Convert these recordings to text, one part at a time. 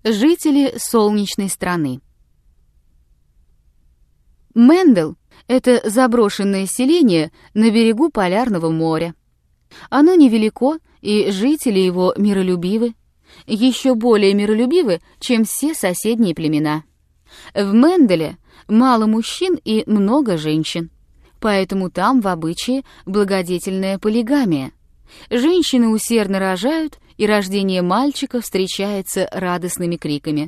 Жители солнечной страны. Мендел — это заброшенное селение на берегу Полярного моря. Оно невелико, и жители его миролюбивы, еще более миролюбивы, чем все соседние племена. В Менделе мало мужчин и много женщин, поэтому там в обычае благодетельная полигамия. Женщины усердно рожают, и рождение мальчика встречается радостными криками.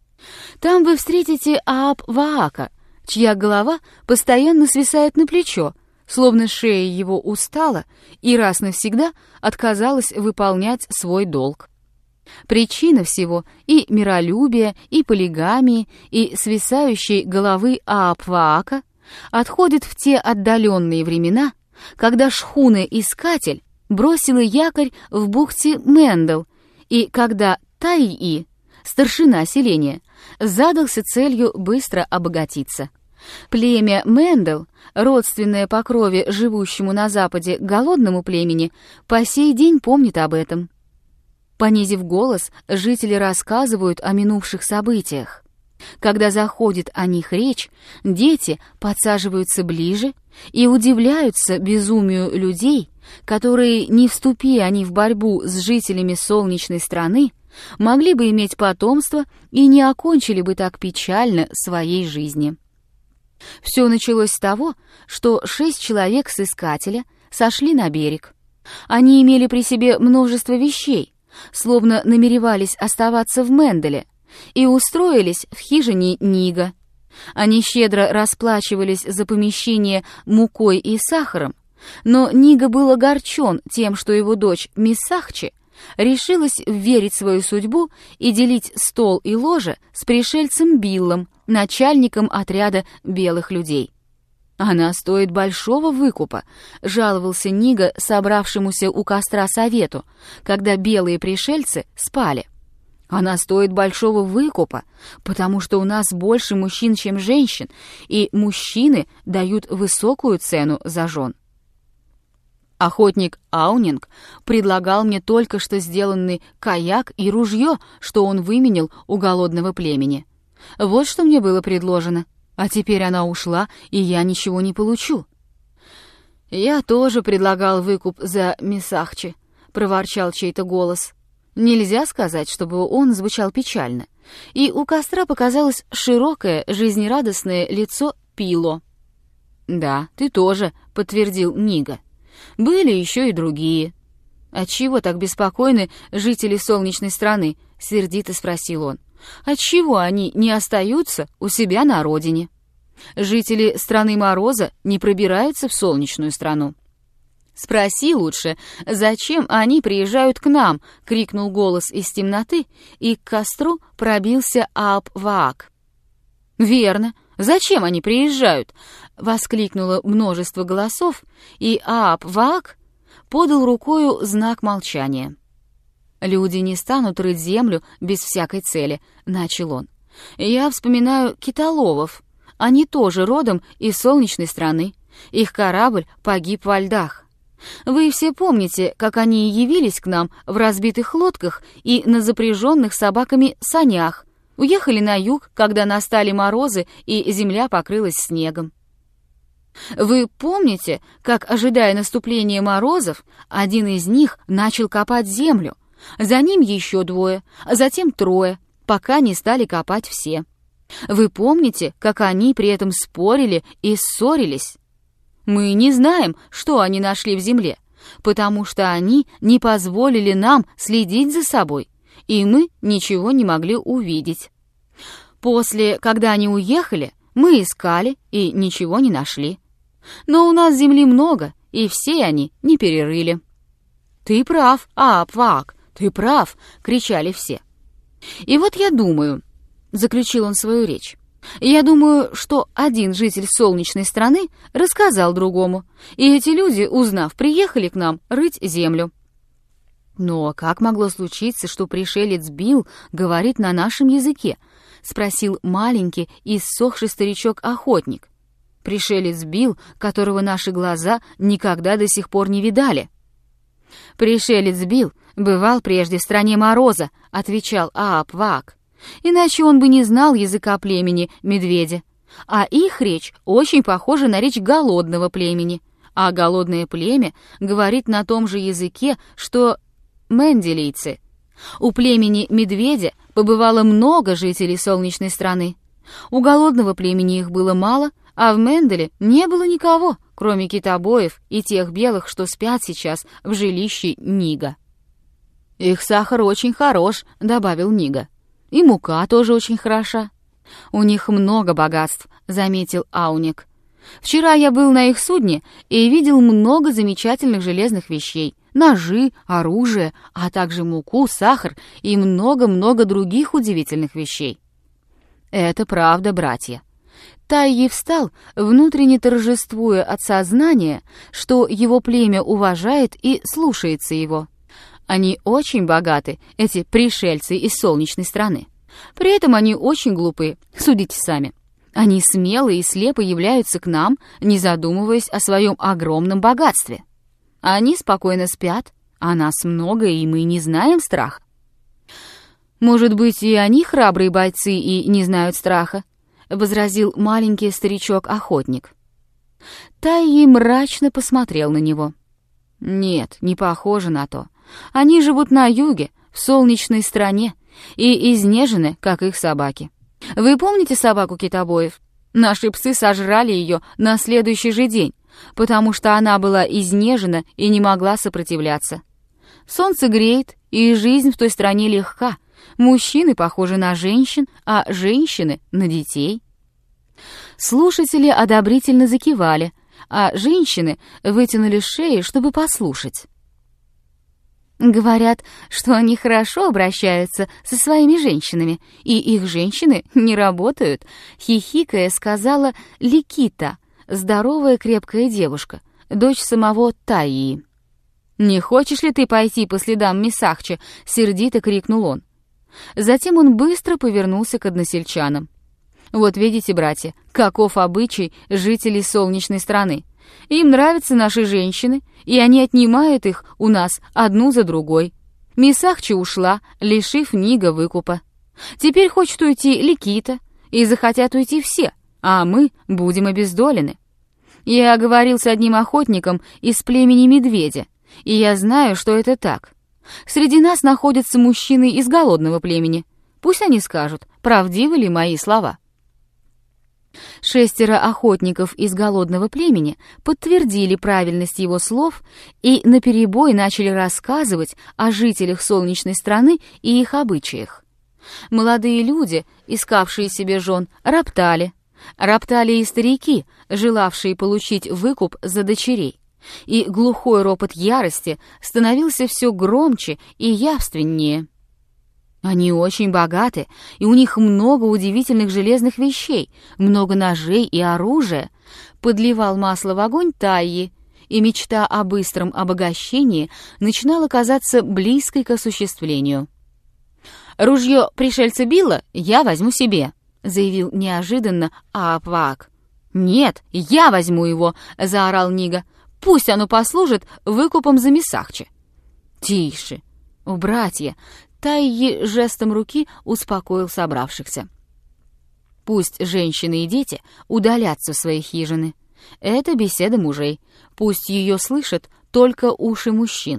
Там вы встретите Аап-Ваака, чья голова постоянно свисает на плечо, словно шея его устала и раз навсегда отказалась выполнять свой долг. Причина всего и миролюбия, и полигамии, и свисающей головы Аап-Ваака отходит в те отдаленные времена, когда шхуна-искатель бросила якорь в бухте Мендел, и когда Таи, старшина селения, задался целью быстро обогатиться. Племя Мендел, родственное по крови живущему на западе голодному племени, по сей день помнит об этом. Понизив голос, жители рассказывают о минувших событиях. Когда заходит о них речь, дети подсаживаются ближе и удивляются безумию людей, которые, не вступи они в борьбу с жителями солнечной страны, могли бы иметь потомство и не окончили бы так печально своей жизни. Все началось с того, что 6 человек с искателя сошли на берег. Они имели при себе множество вещей, словно намеревались оставаться в Менделе, и устроились в хижине Нига. Они щедро расплачивались за помещение мукой и сахаром, но Нига был огорчен тем, что его дочь Миссахчи решилась верить свою судьбу и делить стол и ложе с пришельцем Биллом, начальником отряда белых людей. «Она стоит большого выкупа», — жаловался Нига собравшемуся у костра совету, когда белые пришельцы спали. «Она стоит большого выкупа, потому что у нас больше мужчин, чем женщин, и мужчины дают высокую цену за жен». Охотник Аунинг предлагал мне только что сделанный каяк и ружье, что он выменял у голодного племени. Вот что мне было предложено, а теперь она ушла, и я ничего не получу. «Я тоже предлагал выкуп за Миссахчи», — проворчал чей-то голос. Нельзя сказать, чтобы он звучал печально, и у костра показалось широкое, жизнерадостное лицо Пило. «Да, ты тоже», — подтвердил Нига. «Были еще и другие». «Отчего так беспокойны жители солнечной страны?» — сердито спросил он. «Отчего они не остаются у себя на родине? Жители страны Мороза не пробираются в солнечную страну». «Спроси лучше, зачем они приезжают к нам?» — крикнул голос из темноты, и к костру пробился Аап-Ваак. «Верно. Зачем они приезжают?» — воскликнуло множество голосов, и Аап-Ваак подал рукою знак молчания. «Люди не станут рыть землю без всякой цели», — начал он. «Я вспоминаю китоловов. Они тоже родом из солнечной страны. Их корабль погиб во льдах. Вы все помните, как они явились к нам в разбитых лодках и на запряженных собаками санях, уехали на юг, когда настали морозы и земля покрылась снегом. Вы помните, как, ожидая наступления морозов, один из них начал копать землю, за ним еще 2, а затем 3, пока не стали копать все. Вы помните, как они при этом спорили и ссорились? Мы не знаем, что они нашли в земле, потому что они не позволили нам следить за собой, и мы ничего не могли увидеть. После, когда они уехали, мы искали и ничего не нашли. Но у нас земли много, и все они не перерыли». «Ты прав, Аап-Ваак, ты прав!» — кричали все. «И вот я думаю», — заключил он свою речь, «я думаю, что один житель солнечной страны рассказал другому, и эти люди, узнав, приехали к нам рыть землю». «Но как могло случиться, что пришелец Билл говорит на нашем языке?» — спросил маленький и иссохший старичок-охотник. «Пришелец Билл, которого наши глаза никогда до сих пор не видали». «Пришелец Билл бывал прежде в стране Мороза», — отвечал Аап-Ваак. Иначе он бы не знал языка племени медведя. А их речь очень похожа на речь голодного племени. А голодное племя говорит на том же языке, что менделийцы. У племени медведя побывало много жителей солнечной страны. У голодного племени их было мало, а в Менделе не было никого, кроме китобоев и тех белых, что спят сейчас в жилище Нига. «Их сахар очень хорош», — добавил Нига. «И мука тоже очень хороша». «У них много богатств», — заметил Ауник. «Вчера я был на их судне и видел много замечательных железных вещей. Ножи, оружие, а также муку, сахар и много-много других удивительных вещей». «Это правда, братья». Тайи встал, внутренне торжествуя от сознания, что его племя уважает и слушается его. Они очень богаты, эти пришельцы из солнечной страны. При этом они очень глупы, судите сами. Они смело и слепо являются к нам, не задумываясь о своем огромном богатстве. Они спокойно спят, а нас много, и мы не знаем страха. Может быть, и они храбрые бойцы и не знают страха, возразил маленький старичок-охотник. Тайи мрачно посмотрел на него. Нет, не похоже на то. Они живут на юге, в солнечной стране, и изнежены, как их собаки. Вы помните собаку китобоев? Наши псы сожрали ее на следующий же день, потому что она была изнежена и не могла сопротивляться. Солнце греет, и жизнь в той стране легка. Мужчины похожи на женщин, а женщины — на детей. Слушатели одобрительно закивали, а женщины вытянули шеи, чтобы послушать. Говорят, что они хорошо обращаются со своими женщинами, и их женщины не работают, хихикая сказала Ликита, здоровая крепкая девушка, дочь самого Таии. «Не хочешь ли ты пойти по следам Мисахча?» — сердито крикнул он. Затем он быстро повернулся к односельчанам. «Вот видите, братья, каков обычай жителей солнечной страны. Им нравятся наши женщины, и они отнимают их у нас одну за другой. Мисахча ушла, лишив Нига выкупа. Теперь хочет уйти Ликита, и захотят уйти все, а мы будем обездолены. Я говорил с одним охотником из племени медведя, и я знаю, что это так. Среди нас находятся мужчины из голодного племени. Пусть они скажут, правдивы ли мои слова». 6 охотников из голодного племени подтвердили правильность его слов и наперебой начали рассказывать о жителях солнечной страны и их обычаях. Молодые люди, искавшие себе жен, роптали. Роптали и старики, желавшие получить выкуп за дочерей. И глухой ропот ярости становился все громче и явственнее. Они очень богаты, и у них много удивительных железных вещей, много ножей и оружия. Подливал масло в огонь Тайи, и мечта о быстром обогащении начинала казаться близкой к осуществлению. «Ружье пришельца Билла я возьму себе», — заявил неожиданно Аапваак. «Нет, я возьму его», — заорал Нига. «Пусть оно послужит выкупом за Мисахча». «Тише, братья», — Тайи жестом руки успокоил собравшихся. «Пусть женщины и дети удалятся в свои хижины. Это беседа мужей. Пусть ее слышат только уши мужчин».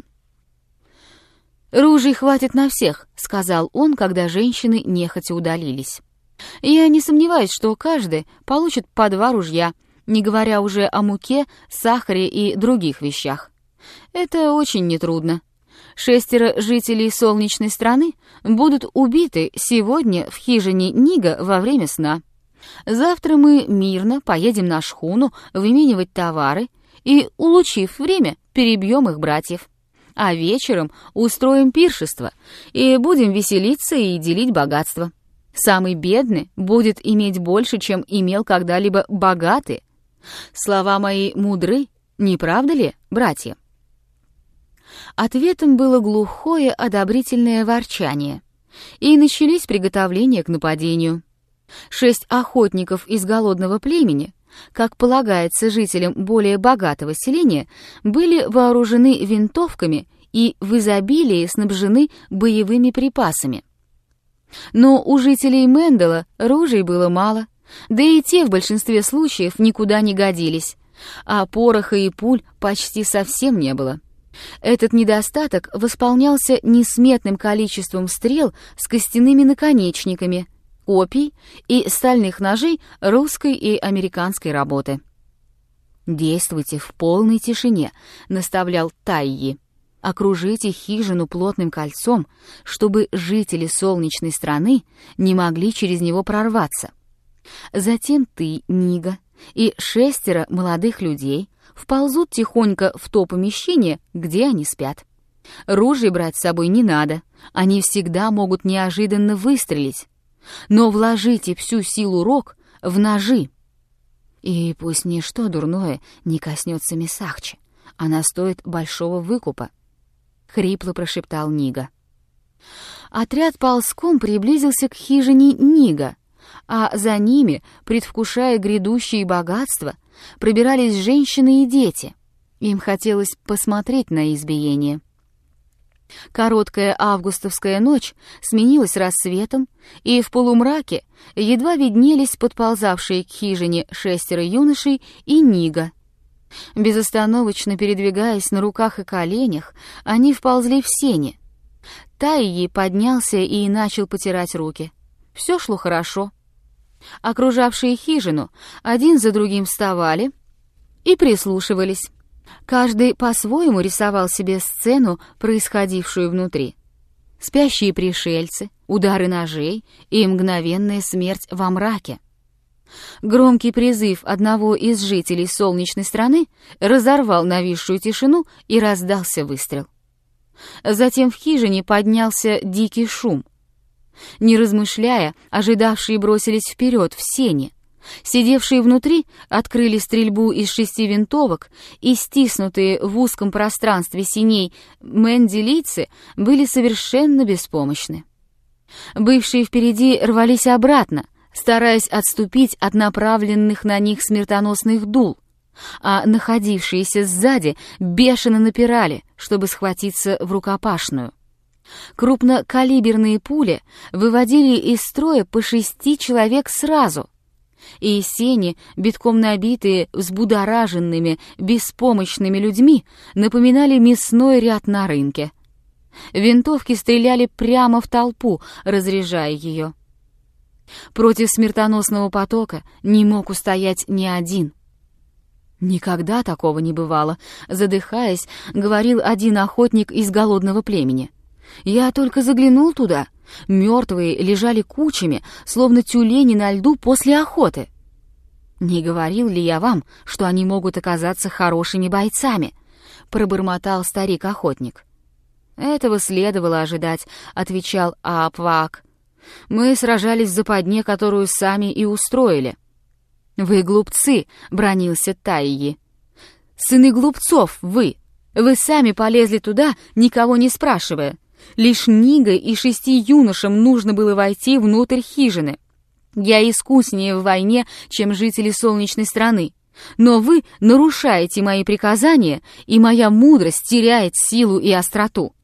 «Ружей хватит на всех», — сказал он, когда женщины нехотя удалились. «Я не сомневаюсь, что каждый получит по 2 ружья, не говоря уже о муке, сахаре и других вещах. Это очень нетрудно. 6 жителей солнечной страны будут убиты сегодня в хижине Нига во время сна. Завтра мы мирно поедем на шхуну выменивать товары и, улучив время, перебьем их братьев. А вечером устроим пиршество и будем веселиться и делить богатство. Самый бедный будет иметь больше, чем имел когда-либо богатый. Слова мои мудры, не правда ли, братья?» Ответом было глухое одобрительное ворчание, и начались приготовления к нападению. 6 охотников из голодного племени, как полагается жителям более богатого селения, были вооружены винтовками и в изобилии снабжены боевыми припасами. Но у жителей Мендела ружей было мало, да и те в большинстве случаев никуда не годились, а пороха и пуль почти совсем не было. Этот недостаток восполнялся несметным количеством стрел с костяными наконечниками, копий и стальных ножей русской и американской работы. «Действуйте в полной тишине», — наставлял Тайи. «Окружите хижину плотным кольцом, чтобы жители солнечной страны не могли через него прорваться. Затем ты, Нига, и 6 молодых людей вползут тихонько в то помещение, где они спят. Ружей брать с собой не надо, они всегда могут неожиданно выстрелить. Но вложите всю силу рог в ножи. И пусть ничто дурное не коснется Мисахчи, она стоит большого выкупа», — хрипло прошептал Нига. Отряд ползком приблизился к хижине Нига, а за ними, предвкушая грядущие богатства, пробирались женщины и дети. Им хотелось посмотреть на избиение. Короткая августовская ночь сменилась рассветом, и в полумраке едва виднелись подползавшие к хижине 6 юношей и Нига. Безостановочно передвигаясь на руках и коленях, они вползли в сени. Тайи поднялся и начал потирать руки. Все шло хорошо. Окружавшие хижину один за другим вставали и прислушивались. Каждый по-своему рисовал себе сцену, происходившую внутри. Спящие пришельцы, удары ножей и мгновенная смерть во мраке. Громкий призыв одного из жителей солнечной страны разорвал нависшую тишину, и раздался выстрел. Затем в хижине поднялся дикий шум. Не размышляя, ожидавшие бросились вперед в сени. Сидевшие внутри открыли стрельбу из 6 винтовок, и стиснутые в узком пространстве сеней менделийцы были совершенно беспомощны. Бывшие впереди рвались обратно, стараясь отступить от направленных на них смертоносных дул, а находившиеся сзади бешено напирали, чтобы схватиться в рукопашную. Крупнокалиберные пули выводили из строя по 6 человек сразу, и сени, битком набитые взбудораженными, беспомощными людьми, напоминали мясной ряд на рынке. Винтовки стреляли прямо в толпу, разряжая ее. Против смертоносного потока не мог устоять ни один. «Никогда такого не бывало», — задыхаясь, говорил один охотник из голодного племени. «Я только заглянул туда. Мертвые лежали кучами, словно тюлени на льду после охоты. Не говорил ли я вам, что они могут оказаться хорошими бойцами?» — пробормотал старик-охотник. «Этого следовало ожидать», — отвечал Аапваак. «Мы сражались в западне, которую сами и устроили». «Вы глупцы», — бранился Тайи. «Сыны глупцов вы! Вы сами полезли туда, никого не спрашивая. Лишь Нига и 6 юношам нужно было войти внутрь хижины. Я искуснее в войне, чем жители солнечной страны. Но вы нарушаете мои приказания, и моя мудрость теряет силу и остроту».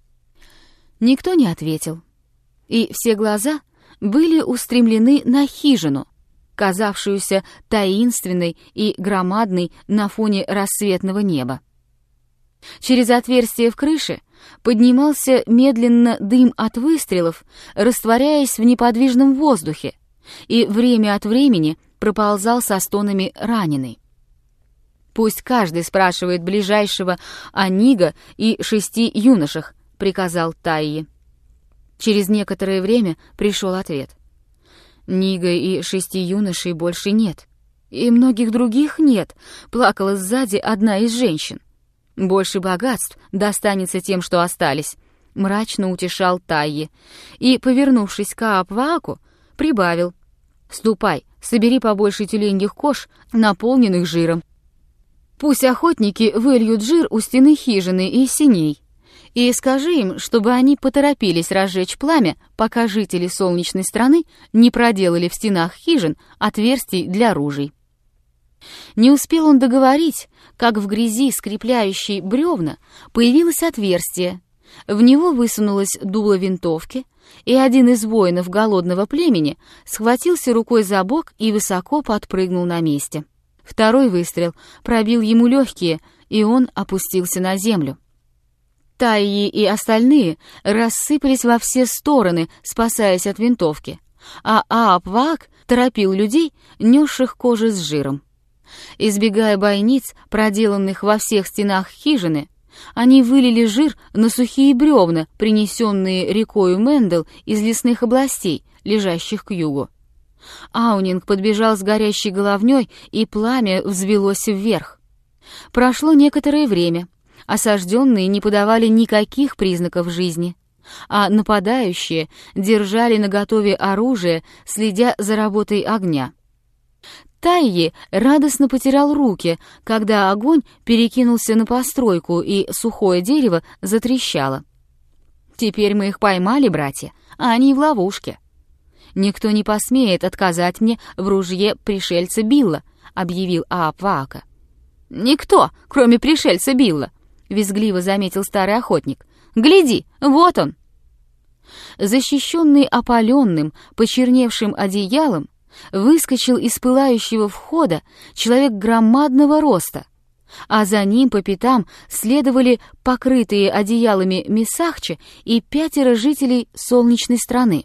Никто не ответил, и все глаза были устремлены на хижину, казавшуюся таинственной и громадной на фоне рассветного неба. Через отверстие в крыше поднимался медленно дым от выстрелов, растворяясь в неподвижном воздухе, и время от времени проползал со стонами раненый. «Пусть каждый спрашивает ближайшего о Нига и 6 юношах», — приказал Тайи. Через некоторое время пришел ответ. «Нига и 6 юношей больше нет. И многих других нет», — плакала сзади одна из женщин. «Больше богатств достанется тем, что остались», — мрачно утешал Тайи, и, повернувшись к Аапвааку, прибавил: «Ступай, собери побольше тюленьих кож, наполненных жиром. Пусть охотники выльют жир у стены хижины и сеней, и скажи им, чтобы они поторопились разжечь пламя, пока жители солнечной страны не проделали в стенах хижин отверстий для ружей». Не успел он договорить, как в грязи, скрепляющей бревна, появилось отверстие, В него высунулось дуло винтовки, и один из воинов голодного племени схватился рукой за бок и высоко подпрыгнул на месте. Второй выстрел пробил ему легкие, и он опустился на землю. Тайи и остальные рассыпались во все стороны, спасаясь от винтовки, а Аап-Ваак торопил людей, несших кожи с жиром. Избегая бойниц, проделанных во всех стенах хижины, они вылили жир на сухие бревна, принесенные рекою Мендел из лесных областей, лежащих к югу. Аунинг подбежал с горящей головней, и пламя взвелось вверх. Прошло некоторое время. Осажденные не подавали никаких признаков жизни, а нападающие держали наготове оружие, следя за работой огня. Тайи радостно потирал руки, когда огонь перекинулся на постройку, и сухое дерево затрещало. «Теперь мы их поймали, братья, а они в ловушке. Никто не посмеет отказать мне в ружье пришельца Билла», — объявил Аап-Ваака. «Никто, кроме пришельца Билла», — визгливо заметил старый охотник. «Гляди, вот он!» Защищенный опаленным, почерневшим одеялом, выскочил из пылающего входа человек громадного роста, а за ним по пятам следовали покрытые одеялами Мисахча и 5 жителей солнечной страны.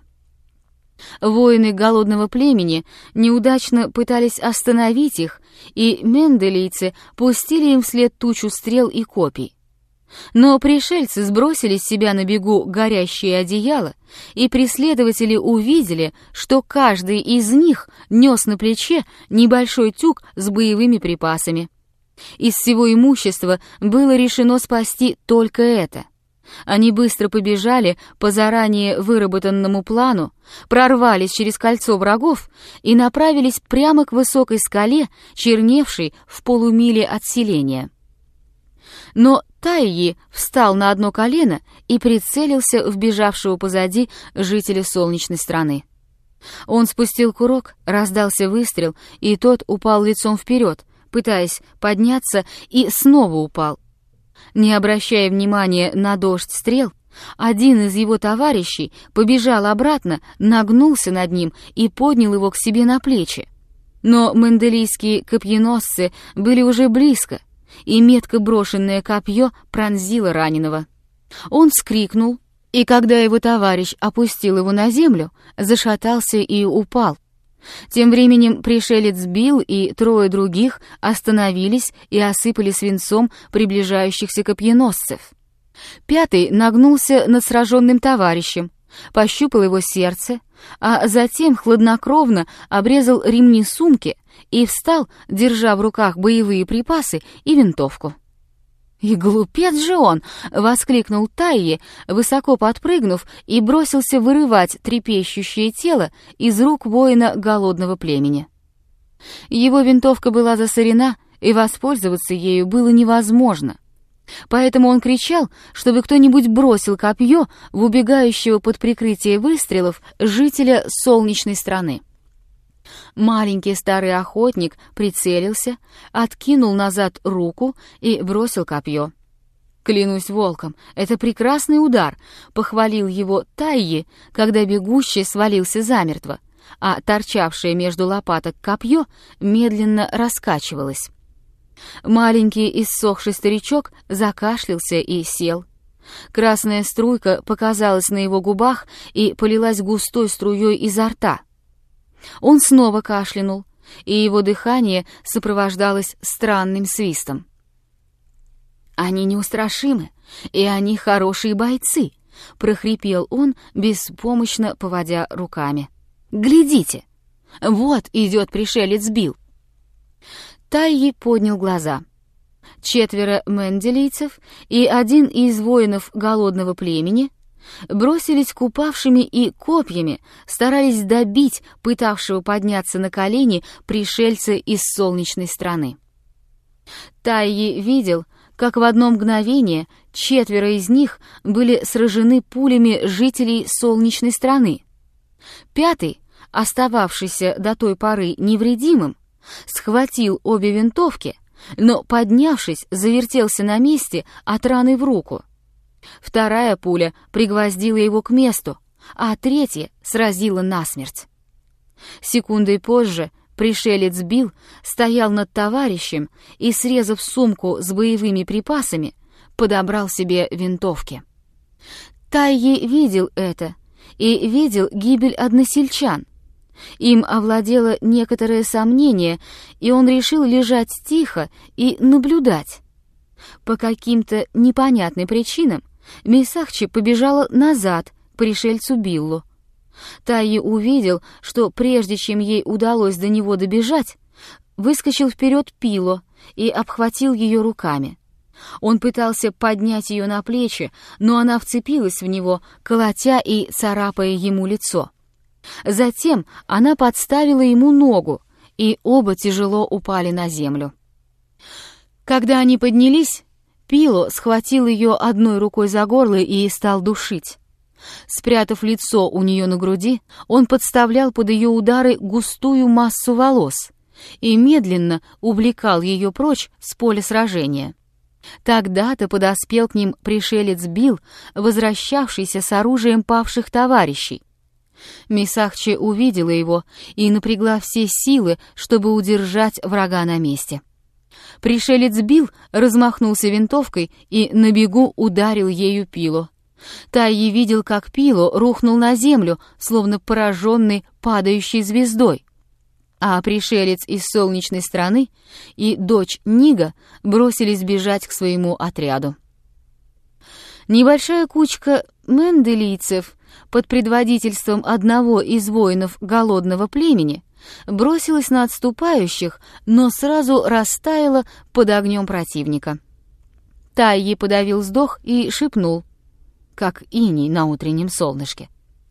Воины голодного племени неудачно пытались остановить их, и менделийцы пустили им вслед тучу стрел и копий. Но пришельцы сбросили с себя на бегу горящее одеяло, и преследователи увидели, что каждый из них нес на плече небольшой тюк с боевыми припасами. Из всего имущества было решено спасти только это. Они быстро побежали по заранее выработанному плану, прорвались через кольцо врагов и направились прямо к высокой скале, черневшей в полумиле от селения. Но Тайи встал на одно колено и прицелился в бежавшего позади жителя солнечной страны. Он спустил курок, раздался выстрел, и тот упал лицом вперед, пытаясь подняться, и снова упал. Не обращая внимания на дождь стрел, один из его товарищей побежал обратно, нагнулся над ним и поднял его к себе на плечи. Но менделийские копьеносцы были уже близко, и метко брошенное копье пронзило раненого. Он вскрикнул, и когда его товарищ опустил его на землю, зашатался и упал. Тем временем пришелец Билл и 3 других остановились и осыпали свинцом приближающихся копьеносцев. 5 нагнулся над сраженным товарищем, пощупал его сердце, а затем хладнокровно обрезал ремни сумки и встал, держа в руках боевые припасы и винтовку. «И глупец же он!» — воскликнул Тайи, высоко подпрыгнув, и бросился вырывать трепещущее тело из рук воина голодного племени. Его винтовка была засорена, и воспользоваться ею было невозможно. Поэтому он кричал, чтобы кто-нибудь бросил копье в убегающего под прикрытие выстрелов жителя солнечной страны. Маленький старый охотник прицелился, откинул назад руку и бросил копье. «Клянусь волком, это прекрасный удар», — похвалил его Тайи, когда бегущий свалился замертво, а торчавшее между лопаток копье медленно раскачивалось. Маленький иссохший старичок закашлялся и сел. Красная струйка показалась на его губах и полилась густой струей изо рта. Он снова кашлянул, и его дыхание сопровождалось странным свистом. «Они неустрашимы, и они хорошие бойцы», — прохрипел он, беспомощно поводя руками. «Глядите! Вот идет пришелец Билл!» Тайи поднял глаза. 4 менделийцев и 1 из воинов голодного племени бросились к упавшими и копьями старались добить пытавшего подняться на колени пришельца из солнечной страны. Тайи видел, как в одно мгновение 4 из них были сражены пулями жителей солнечной страны. 5, остававшийся до той поры невредимым, схватил обе винтовки, но, поднявшись, завертелся на месте от раны в руку. Вторая пуля пригвоздила его к месту, а третья сразила насмерть. Секундой позже пришелец Билл стоял над товарищем и, срезав сумку с боевыми припасами, подобрал себе винтовки. Тайи видел это и видел гибель односельчан. Им овладело некоторое сомнение, и он решил лежать тихо и наблюдать. По каким-то непонятным причинам Мисахчи побежала назад к пришельцу Биллу. Тайи увидел, что прежде чем ей удалось до него добежать, выскочил вперед Пило и обхватил ее руками. Он пытался поднять ее на плечи, но она вцепилась в него, колотя и царапая ему лицо. Затем она подставила ему ногу, и оба тяжело упали на землю. Когда они поднялись, Пило схватил ее одной рукой за горло и стал душить. Спрятав лицо у нее на груди, он подставлял под ее удары густую массу волос и медленно увлекал ее прочь с поля сражения. Тогда-то подоспел к ним пришелец Билл, возвращавшийся с оружием павших товарищей. Мисахчи увидела его и напрягла все силы, чтобы удержать врага на месте. Пришелец Билл размахнулся винтовкой и на бегу ударил ею Пило. Тайи видел, как Пило рухнул на землю, словно пораженный падающей звездой. А пришелец из солнечной страны и дочь Нига бросились бежать к своему отряду. Небольшая кучка менделийцев под предводительством одного из воинов голодного племени бросилась на отступающих, но сразу растаяла под огнем противника. Тайи подавил вздох и шепнул, как иней на утреннем солнышке: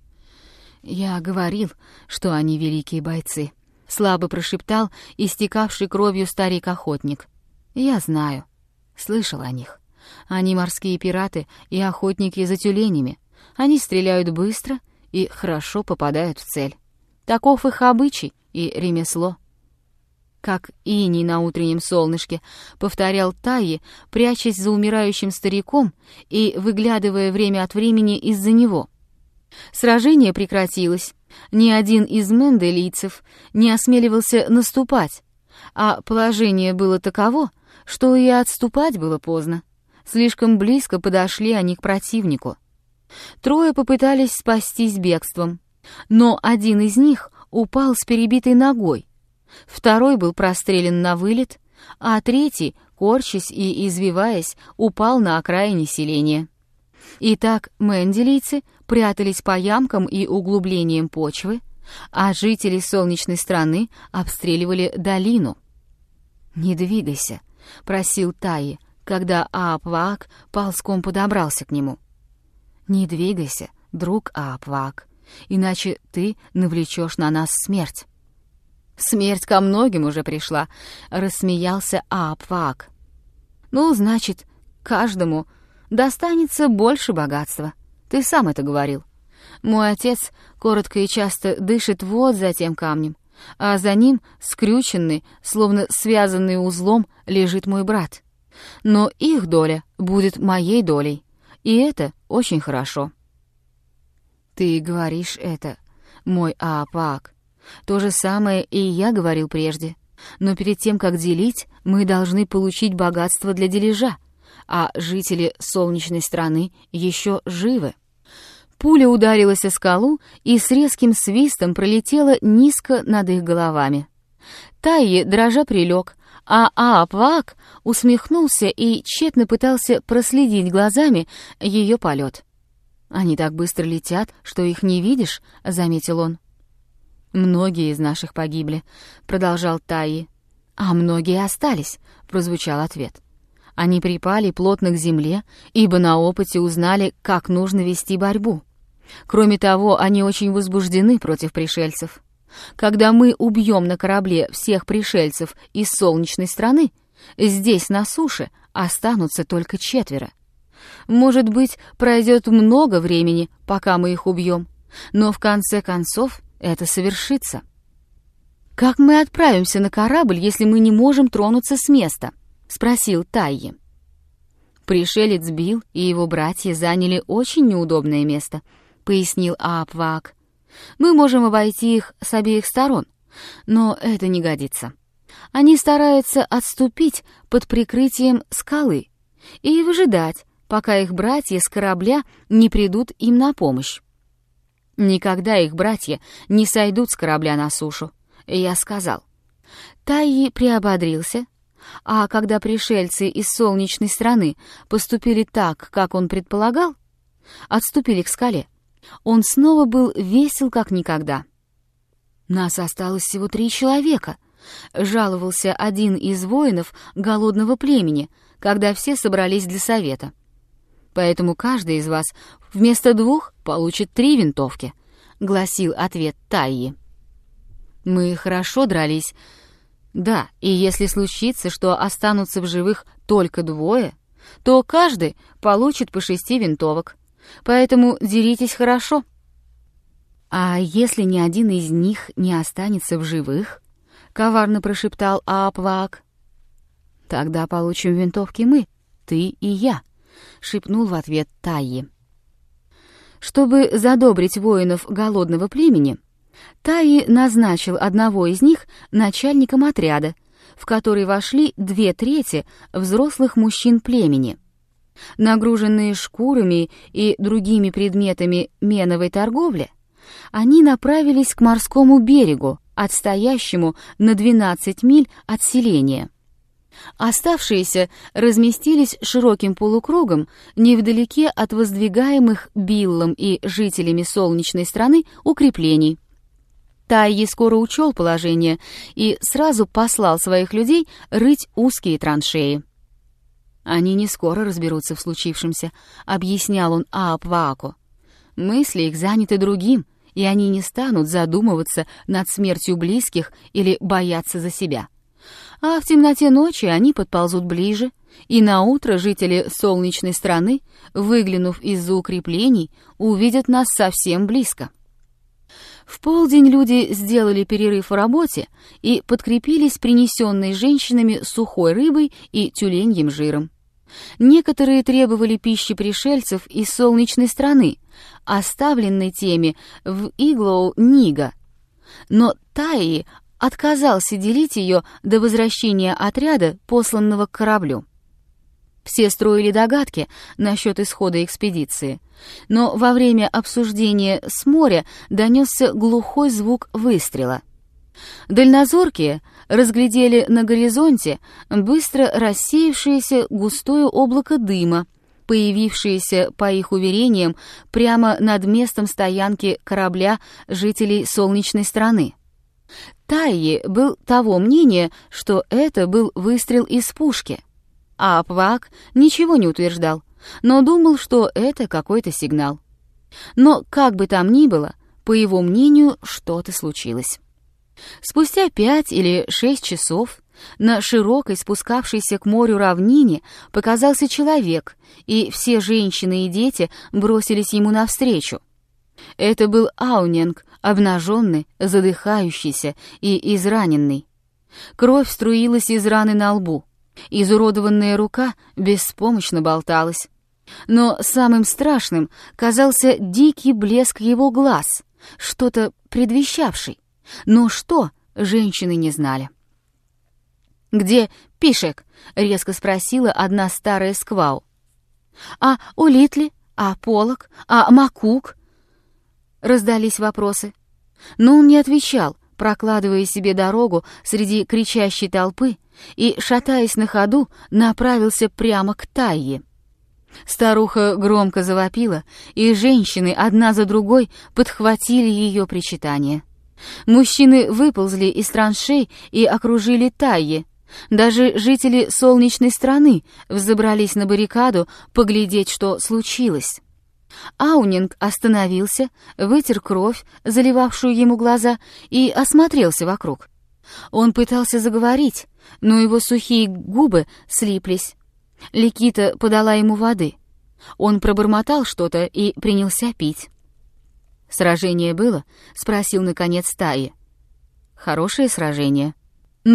«Я говорил, что они великие бойцы», — слабо прошептал истекавший кровью старик-охотник. «Я знаю, слышал о них. Они морские пираты и охотники за тюленями. Они стреляют быстро и хорошо попадают в цель. Таков их обычай и ремесло». «Как иней на утреннем солнышке», — повторял Тайи, прячась за умирающим стариком и выглядывая время от времени из-за него. Сражение прекратилось. Ни один из менделийцев не осмеливался наступать, а положение было таково, что и отступать было поздно. Слишком близко подошли они к противнику. Трое попытались спастись бегством, но один из них упал с перебитой ногой, второй был прострелен на вылет, а третий, корчась и извиваясь, упал на окраине селения. Итак, менделийцы прятались по ямкам и углублениям почвы, а жители солнечной страны обстреливали долину. «Не двигайся», — просил Тайи, когда Аапваак ползком подобрался к нему. «Не двигайся, друг Аапваак, иначе ты навлечешь на нас смерть». «Смерть ко многим уже пришла», — рассмеялся Аапваак. «Ну, значит, каждому достанется больше богатства. Ты сам это говорил. Мой отец коротко и часто дышит вот за тем камнем, а за ним, скрюченный, словно связанный узлом, лежит мой брат. Но их доля будет моей долей, и это очень хорошо». «Ты говоришь это, мой Аапваак. То же самое и я говорил прежде. Но перед тем, как делить, мы должны получить богатство для дележа, а жители солнечной страны еще живы». Пуля ударилась о скалу и с резким свистом пролетела низко над их головами. Тайи дрожа прилег, а Аапваак усмехнулся и тщетно пытался проследить глазами ее полет. «Они так быстро летят, что их не видишь», — заметил он. «Многие из наших погибли», — продолжал Тайи. «А многие остались», — прозвучал ответ. «Они припали плотно к земле, ибо на опыте узнали, как нужно вести борьбу. Кроме того, они очень возбуждены против пришельцев. Когда мы убьем на корабле всех пришельцев из солнечной страны, здесь, на суше, останутся только 4. Может быть, пройдет много времени, пока мы их убьем, но в конце концов это совершится». «Как мы отправимся на корабль, если мы не можем тронуться с места?» — спросил Тайи. Пришелец Билл и его братья заняли очень неудобное место, пояснил Аапваак. Мы можем обойти их с обеих сторон, но это не годится. Они стараются отступить под прикрытием скалы и выжидать, пока их братья с корабля не придут им на помощь. Никогда их братья не сойдут с корабля на сушу, я сказал. Тайи приободрился, а когда пришельцы из солнечной страны поступили так, как он предполагал, отступили к скале, он снова был весел как никогда. «Нас осталось всего 3 человека», — жаловался один из воинов голодного племени, когда все собрались для совета. «Поэтому каждый из вас вместо 2 получит 3 винтовки», — гласил ответ Тайи. «Мы хорошо дрались. Да, и если случится, что останутся в живых только 2, то каждый получит по 6 винтовок. Поэтому деритесь хорошо». «А если ни один из них не останется в живых?» — коварно прошептал Аапваак. «Тогда получим винтовки мы, ты и я», — шепнул в ответ Тайи. Чтобы задобрить воинов голодного племени, Тайи назначил одного из них начальником отряда, в который вошли 2/3 взрослых мужчин племени. Нагруженные шкурами и другими предметами меновой торговли, они направились к морскому берегу, отстоящему на 12 миль от селения. Оставшиеся разместились широким полукругом невдалеке от воздвигаемых Биллом и жителями солнечной страны укреплений. Тайи скоро учел положение и сразу послал своих людей рыть узкие траншеи. «Они не скоро разберутся в случившемся», — объяснял он Аапвааку. «Мысли их заняты другим, и они не станут задумываться над смертью близких или бояться за себя. А в темноте ночи они подползут ближе, и наутро жители солнечной страны, выглянув из-за укреплений, увидят нас совсем близко». В полдень люди сделали перерыв в работе и подкрепились принесенной женщинами сухой рыбой и тюленьим жиром. Некоторые требовали пищи пришельцев из солнечной страны, оставленной теми в Иглоу-Нига. Но Тайи отказался делить ее до возвращения отряда, посланного к кораблю. Все строили догадки насчет исхода экспедиции, но во время обсуждения с моря донесся глухой звук выстрела. Дальнозоркие разглядели на горизонте быстро рассеявшееся густое облако дыма, появившееся, по их уверениям, прямо над местом стоянки корабля жителей солнечной страны. Тайи был того мнения, что это был выстрел из пушки. Аапваак ничего не утверждал, но думал, что это какой-то сигнал. Но, как бы там ни было, по его мнению, что-то случилось. Спустя 5 или 6 часов на широкой, спускавшейся к морю равнине показался человек, и все женщины и дети бросились ему навстречу. Это был Ауненг, обнаженный, задыхающийся и израненный. Кровь струилась из раны на лбу. Изуродованная рука беспомощно болталась. Но самым страшным казался дикий блеск его глаз, что-то предвещавший. Но что, женщины не знали. «Где Пишек?» — резко спросила одна старая сквау. «А Улитли? А Полок? А Макук?» Раздались вопросы. Но он не отвечал, прокладывая себе дорогу среди кричащей толпы, и, шатаясь на ходу, направился прямо к Тайи. Старуха громко завопила, и женщины одна за другой подхватили ее причитание. Мужчины выползли из траншей и окружили Тайи. Даже жители солнечной страны взобрались на баррикаду поглядеть, что случилось. Аунинг остановился, вытер кровь, заливавшую ему глаза, и осмотрелся вокруг. Он пытался заговорить, но его сухие губы слиплись. Ликита подала ему воды. Он пробормотал что-то и принялся пить. «Сражение было?» — спросил наконец Тайи. «Хорошее сражение. Но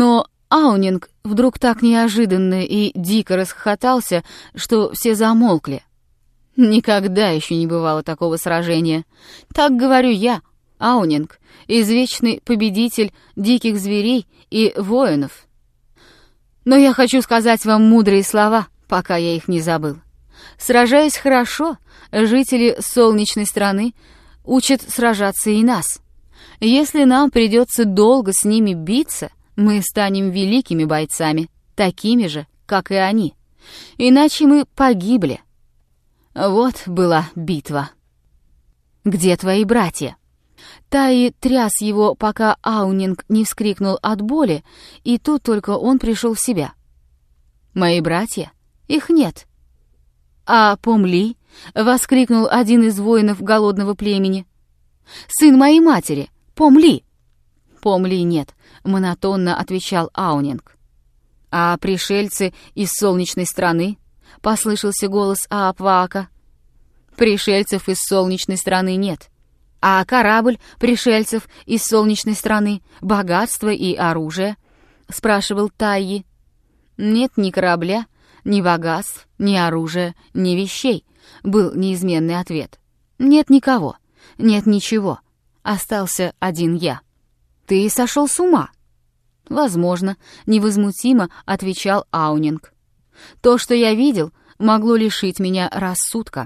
Аунинг вдруг так неожиданно и дико расхохотался, что все замолкли. Никогда еще не бывало такого сражения. Так говорю я, Аунинг, извечный победитель диких зверей и воинов. Но я хочу сказать вам мудрые слова, пока я их не забыл. Сражаясь хорошо, жители солнечной страны учат сражаться и нас. Если нам придется долго с ними биться, мы станем великими бойцами, такими же, как и они. Иначе мы погибли. Вот была битва. «Где твои братья?» Таи тряс его, пока Аунинг не вскрикнул от боли, и тут только он пришел в себя. «Мои братья? Их нет». «А Помли?» — воскликнул один из воинов голодного племени. «Сын моей матери, Помли!» «Помли нет», — монотонно отвечал Аунинг. «А пришельцы из солнечной страны?» — послышался голос Аапваака. «Пришельцев из солнечной страны нет. А корабль пришельцев из солнечной страны, богатство и оружие?» — спрашивал Тайи. «Нет ни корабля, ни богатств, ни оружия, ни вещей», — был неизменный ответ. «Нет никого, нет ничего. Остался один я». «Ты сошел с ума?» «Возможно», — невозмутимо отвечал Аунинг. «То, что я видел, могло лишить меня рассудка».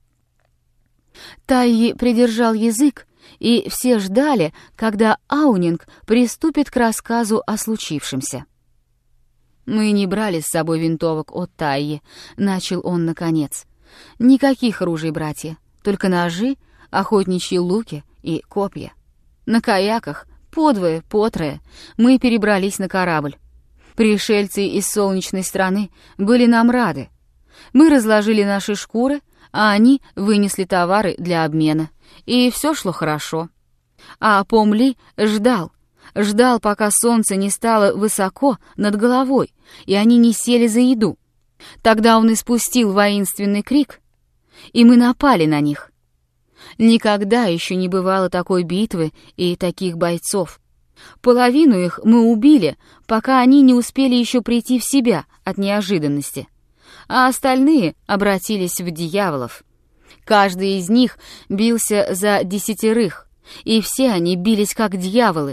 Тайи придержал язык, и все ждали, когда Аунинг приступит к рассказу о случившемся. «Мы не брали с собой винтовок от Тайи», — начал он наконец. «Никаких оружий, братья, только ножи, охотничьи луки и копья. На каяках, подвое, потрое, мы перебрались на корабль. Пришельцы из солнечной страны были нам рады. Мы разложили наши шкуры, а они вынесли товары для обмена, и все шло хорошо. А Помли ждал, пока солнце не стало высоко над головой, и они не сели за еду. Тогда он испустил воинственный крик, и мы напали на них. Никогда еще не бывало такой битвы и таких бойцов. Половину их мы убили, пока они не успели еще прийти в себя от неожиданности, а остальные обратились в дьяволов. Каждый из них бился за 10, и все они бились как дьяволы.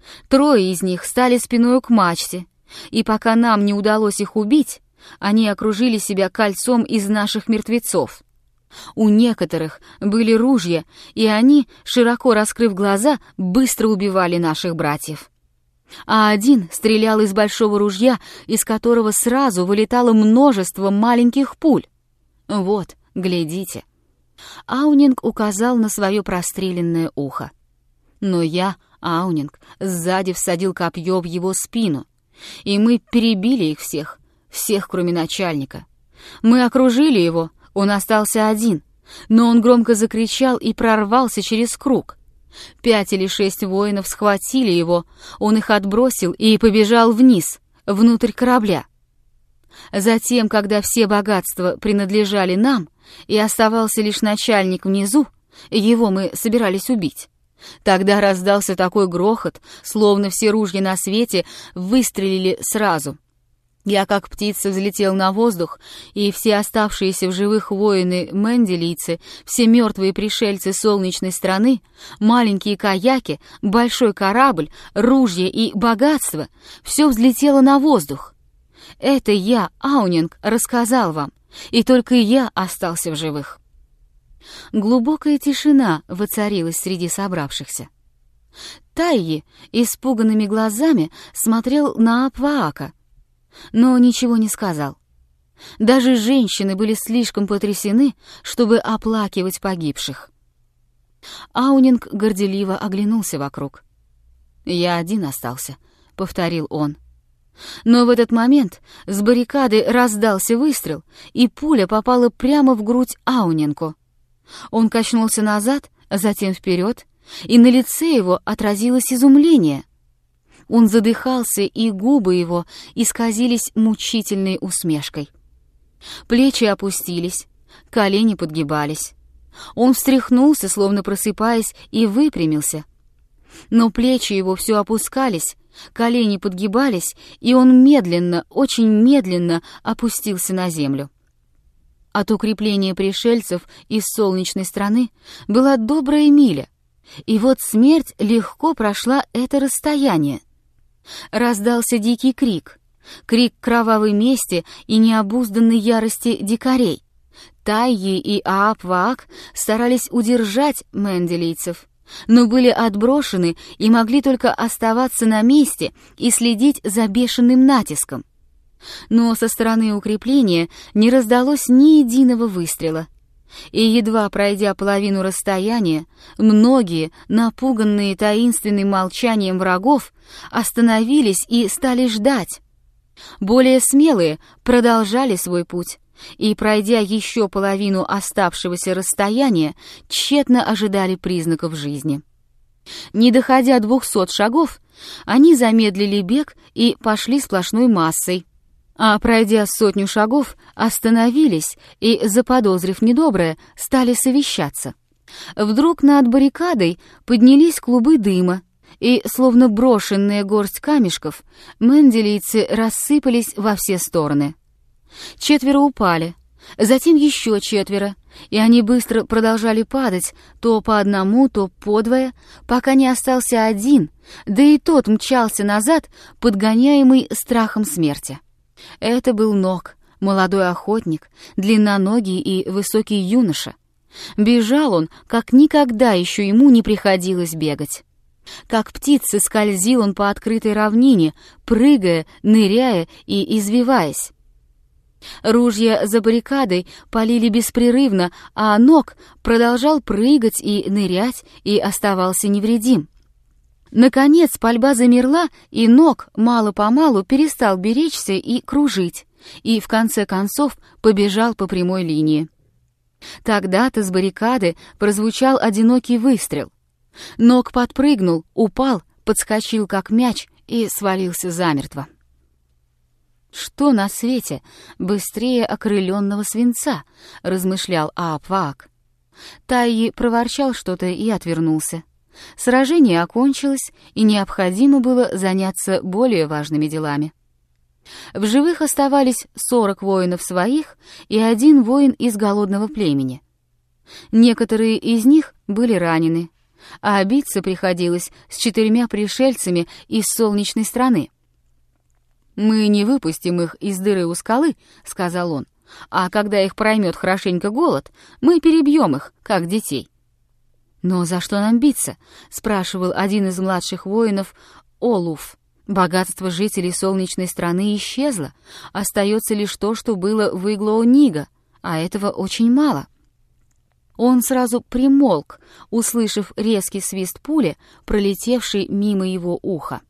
3 из них стали спиною к мачте, и пока нам не удалось их убить, они окружили себя кольцом из наших мертвецов. У некоторых были ружья, и они, широко раскрыв глаза, быстро убивали наших братьев. А один стрелял из большого ружья, из которого сразу вылетало множество маленьких пуль. Вот, глядите. Аунинг указал на свое простреленное ухо. Но я, Аунинг, сзади всадил копье в его спину, и мы перебили их всех, кроме начальника. Мы окружили его, он остался один, но он громко закричал и прорвался через круг. 5 или 6 воинов схватили его, он их отбросил и побежал вниз, внутрь корабля. Затем, когда все богатства принадлежали нам, и оставался лишь начальник внизу, его мы собирались убить. Тогда раздался такой грохот, словно все ружья на свете выстрелили сразу. Я, как птица, взлетел на воздух, и все оставшиеся в живых воины-менделийцы, все мертвые пришельцы солнечной страны, маленькие каяки, большой корабль, ружья и богатство — все взлетело на воздух. Это я, Аунинг, рассказал вам, и только я остался в живых. Глубокая тишина воцарилась среди собравшихся. Тайи испуганными глазами смотрел на Аапваака, но ничего не сказал. Даже женщины были слишком потрясены, чтобы оплакивать погибших. Аунинг горделиво оглянулся вокруг. «Я один остался», — повторил он. Но в этот момент с баррикады раздался выстрел, и пуля попала прямо в грудь Аунингу. Он качнулся назад, затем вперед, и на лице его отразилось изумление. Он задыхался, и губы его исказились мучительной усмешкой. Плечи опустились, колени подгибались. Он встряхнулся, словно просыпаясь, и выпрямился. Но плечи его все опускались, колени подгибались, и он медленно, очень медленно опустился на землю. От укрепления пришельцев из солнечной страны была добрая миля, и вот смерть легко прошла это расстояние. Раздался дикий крик, крик кровавой мести и необузданной ярости дикарей. Тайи и Аап-Ваак старались удержать менделийцев, но были отброшены и могли только оставаться на месте и следить за бешеным натиском. Но со стороны укрепления не раздалось ни единого выстрела. И едва пройдя половину расстояния, многие, напуганные таинственным молчанием врагов, остановились и стали ждать. Более смелые продолжали свой путь, и, пройдя еще половину оставшегося расстояния, тщетно ожидали признаков жизни. Не доходя 200 шагов, они замедлили бег и пошли сплошной массой, а, пройдя 100 шагов, остановились и, заподозрив недоброе, стали совещаться. Вдруг над баррикадой поднялись клубы дыма, и, словно брошенная горсть камешков, менделийцы рассыпались во все стороны. 4 упали, затем еще 4, и они быстро продолжали падать, то по одному, то по двое, пока не остался один, да и тот мчался назад, подгоняемый страхом смерти. Это был Ног, молодой охотник, длинноногий и высокий юноша. Бежал он, как никогда еще ему не приходилось бегать. Как птица скользил он по открытой равнине, прыгая, ныряя и извиваясь. Ружья за баррикадой палили беспрерывно, а Ног продолжал прыгать и нырять и оставался невредим. Наконец пальба замерла, и Ног мало-помалу перестал беречься и кружить, и в конце концов побежал по прямой линии. Тогда-то с баррикады прозвучал одинокий выстрел. Ног подпрыгнул, упал, подскочил как мяч и свалился замертво. «Что на свете быстрее окрыленного свинца?» — размышлял Аап-Ваак. Тайи проворчал что-то и отвернулся. Сражение окончилось, и необходимо было заняться более важными делами. В живых оставались 40 воинов своих и 1 воин из голодного племени. Некоторые из них были ранены, а биться приходилось с 4 пришельцами из солнечной страны. «Мы не выпустим их из дыры у скалы», — сказал он, «а когда их проймет хорошенько голод, мы перебьем их, как детей». «Но за что нам биться?» — спрашивал один из младших воинов Олуф. «Богатство жителей солнечной страны исчезло, остается лишь то, что было в Иглоу-Нига, а этого очень мало». Он сразу примолк, услышав резкий свист пули, пролетевшей мимо его уха.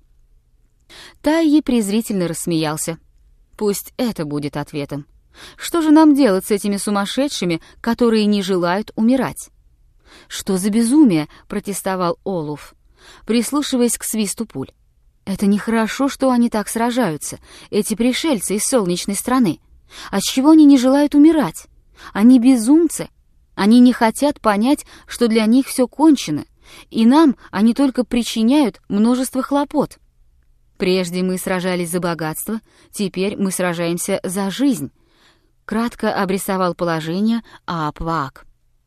Тайи презрительно рассмеялся. «Пусть это будет ответом. Что же нам делать с этими сумасшедшими, которые не желают умирать?» «Что за безумие?» — протестовал Олуф, прислушиваясь к свисту пуль. «Это нехорошо, что они так сражаются, эти пришельцы из солнечной страны. Отчего они не желают умирать? Они безумцы. Они не хотят понять, что для них все кончено, и нам они только причиняют множество хлопот. Прежде мы сражались за богатство, теперь мы сражаемся за жизнь», — кратко обрисовал положение Аап-Ваак.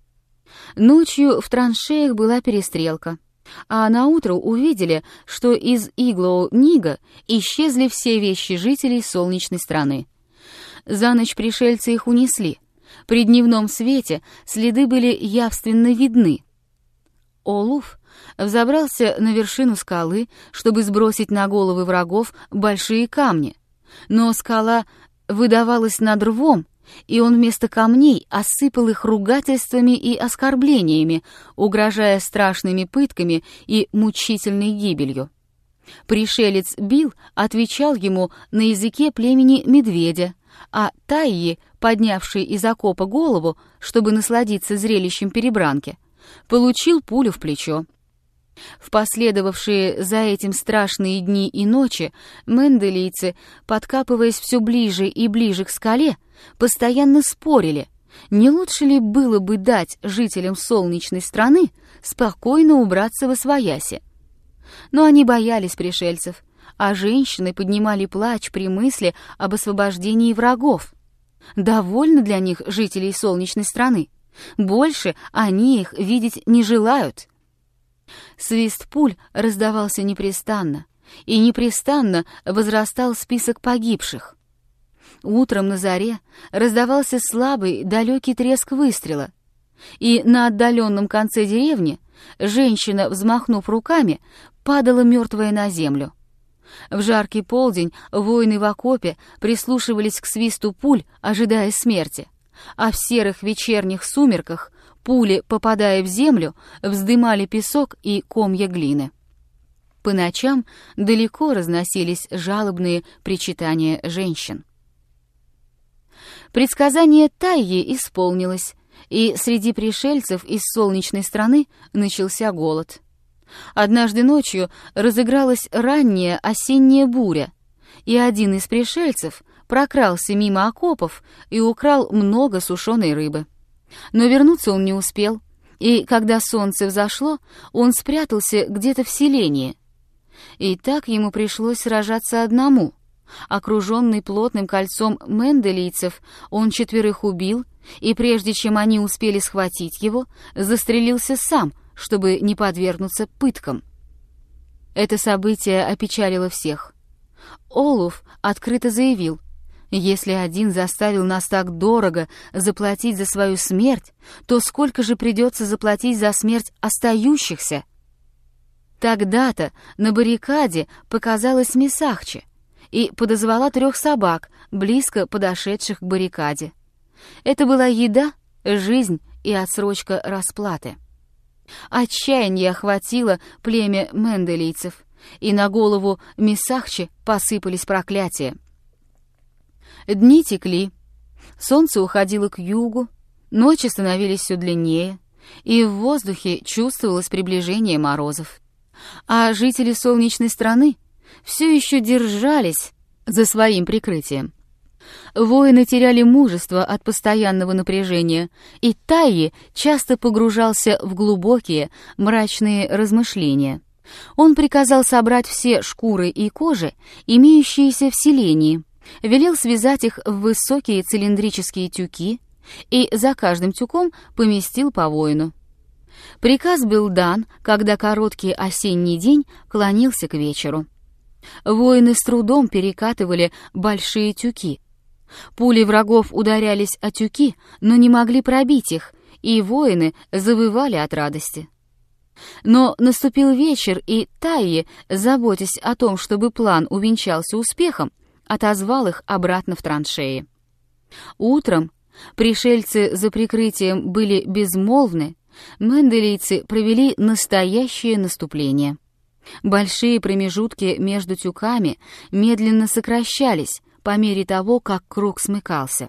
Ночью в траншеях была перестрелка, а наутро увидели, что из Иглоу-Нига исчезли все вещи жителей солнечной страны. За ночь пришельцы их унесли. При дневном свете следы были явственно видны. Олуф взобрался на вершину скалы, чтобы сбросить на головы врагов большие камни, но скала выдавалась над рвом, и он вместо камней осыпал их ругательствами и оскорблениями, угрожая страшными пытками и мучительной гибелью. Пришелец Бил отвечал ему на языке племени медведя, а Тайи, поднявший из окопа голову, чтобы насладиться зрелищем перебранки, получил пулю в плечо. В последовавшие за этим страшные дни и ночи менделийцы, подкапываясь все ближе и ближе к скале, постоянно спорили, не лучше ли было бы дать жителям солнечной страны спокойно убраться восвояси. Но они боялись пришельцев, а женщины поднимали плач при мысли об освобождении врагов. Довольно для них жителей солнечной страны. Больше они их видеть не желают. Свист пуль раздавался непрестанно, и непрестанно возрастал список погибших. Утром на заре раздавался слабый, далекий треск выстрела, и на отдаленном конце деревни женщина, взмахнув руками, падала мертвая на землю. В жаркий полдень воины в окопе прислушивались к свисту пуль, ожидая смерти, а в серых вечерних сумерках пули, попадая в землю, вздымали песок и комья глины. По ночам далеко разносились жалобные причитания женщин. Предсказание Тайи исполнилось, и среди пришельцев из солнечной страны начался голод. Однажды ночью разыгралась ранняя осенняя буря, и один из пришельцев прокрался мимо окопов и украл много сушеной рыбы. Но вернуться он не успел, и когда солнце взошло, он спрятался где-то в селении. И так ему пришлось сражаться одному. Окруженный плотным кольцом менделийцев, он 4 убил, и прежде чем они успели схватить его, застрелился сам, чтобы не подвергнуться пыткам. Это событие опечалило всех. Олуф открыто заявил: «Если один заставил нас так дорого заплатить за свою смерть, то сколько же придется заплатить за смерть остающихся?» Тогда-то на баррикаде показалась Мисахче и подозвала 3 собак, близко подошедших к баррикаде. Это была еда, жизнь и отсрочка расплаты. Отчаяние охватило племя менделийцев, и на голову Мисахче посыпались проклятия. Дни текли, солнце уходило к югу, ночи становились все длиннее, и в воздухе чувствовалось приближение морозов. А жители солнечной страны все еще держались за своим прикрытием. Воины теряли мужество от постоянного напряжения, и Тайи часто погружался в глубокие, мрачные размышления. Он приказал собрать все шкуры и кожи, имеющиеся в селении, велел связать их в высокие цилиндрические тюки и за каждым тюком поместил по воину. Приказ был дан, когда короткий осенний день клонился к вечеру. Воины с трудом перекатывали большие тюки. Пули врагов ударялись о тюки, но не могли пробить их, и воины завывали от радости. Но наступил вечер, и Тайи, заботясь о том, чтобы план увенчался успехом, отозвал их обратно в траншеи. Утром пришельцы за прикрытием были безмолвны, менделийцы провели настоящее наступление. Большие промежутки между тюками медленно сокращались по мере того, как круг смыкался.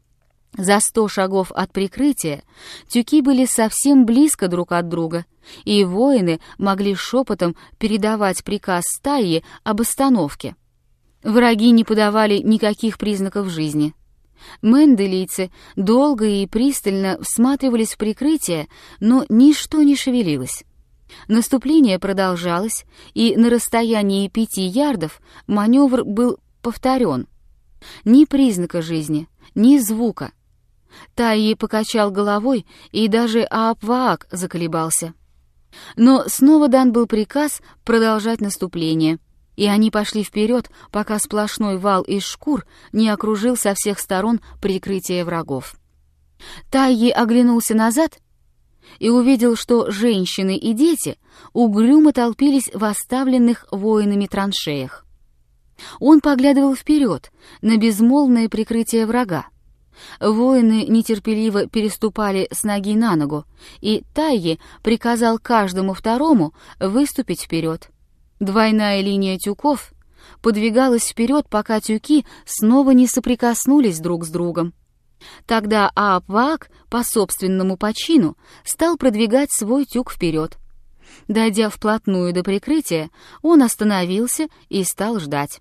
За 100 шагов от прикрытия тюки были совсем близко друг от друга, и воины могли шепотом передавать приказ стаи об остановке. Враги не подавали никаких признаков жизни. Менделийцы долго и пристально всматривались в прикрытие, но ничто не шевелилось. Наступление продолжалось, и на расстоянии 5 ярдов маневр был повторен. Ни признака жизни, ни звука. Тайи покачал головой, и даже Аапваак заколебался. Но снова дан был приказ продолжать наступление, и они пошли вперед, пока сплошной вал из шкур не окружил со всех сторон прикрытие врагов. Тайи оглянулся назад и увидел, что женщины и дети угрюмо толпились в оставленных воинами траншеях. Он поглядывал вперед, на безмолвное прикрытие врага. Воины нетерпеливо переступали с ноги на ногу, и Тайи приказал каждому второму выступить вперед. Двойная линия тюков подвигалась вперед, пока тюки снова не соприкоснулись друг с другом. Тогда Аапваак по собственному почину стал продвигать свой тюк вперед. Дойдя вплотную до прикрытия, он остановился и стал ждать.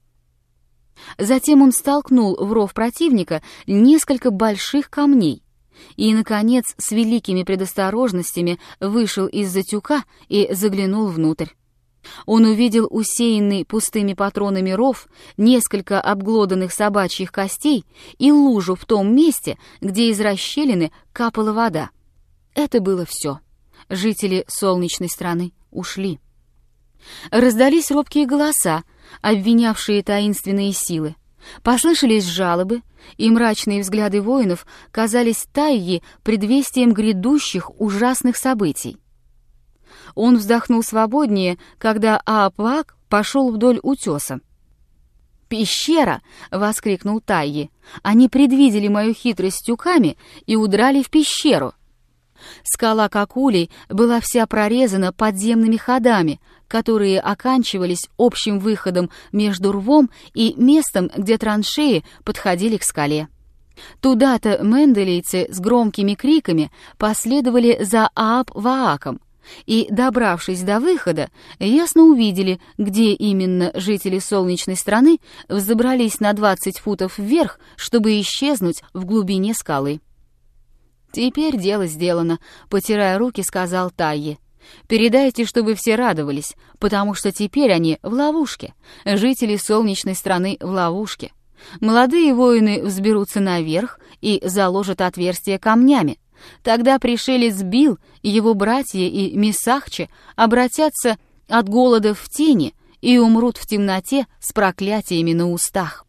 Затем он столкнул в ров противника несколько больших камней и, наконец, с великими предосторожностями вышел из-за тюка и заглянул внутрь. Он увидел усеянный пустыми патронами ров, несколько обглоданных собачьих костей и лужу в том месте, где из расщелины капала вода. Это было все. Жители солнечной страны ушли. Раздались робкие голоса, обвинявшие таинственные силы. Послышались жалобы, и мрачные взгляды воинов казались Тайе предвестием грядущих ужасных событий. Он вздохнул свободнее, когда Аапваак пошел вдоль утеса. «Пещера!» — воскликнул Тайе. «Они предвидели мою хитрость с тюками и удрали в пещеру». Скала Какулей была вся прорезана подземными ходами, которые оканчивались общим выходом между рвом и местом, где траншеи подходили к скале. Туда-то менделейцы с громкими криками последовали за Аап-Вааком, и, добравшись до выхода, ясно увидели, где именно жители солнечной страны взобрались на 20 футов вверх, чтобы исчезнуть в глубине скалы. «Теперь дело сделано», — потирая руки, сказал Тайе. «Передайте, чтобы все радовались, потому что теперь они в ловушке. Жители солнечной страны в ловушке. Молодые воины взберутся наверх и заложат отверстия камнями. Тогда пришелец Бил, его братья и Мисахче обратятся от голода в тени и умрут в темноте с проклятиями на устах».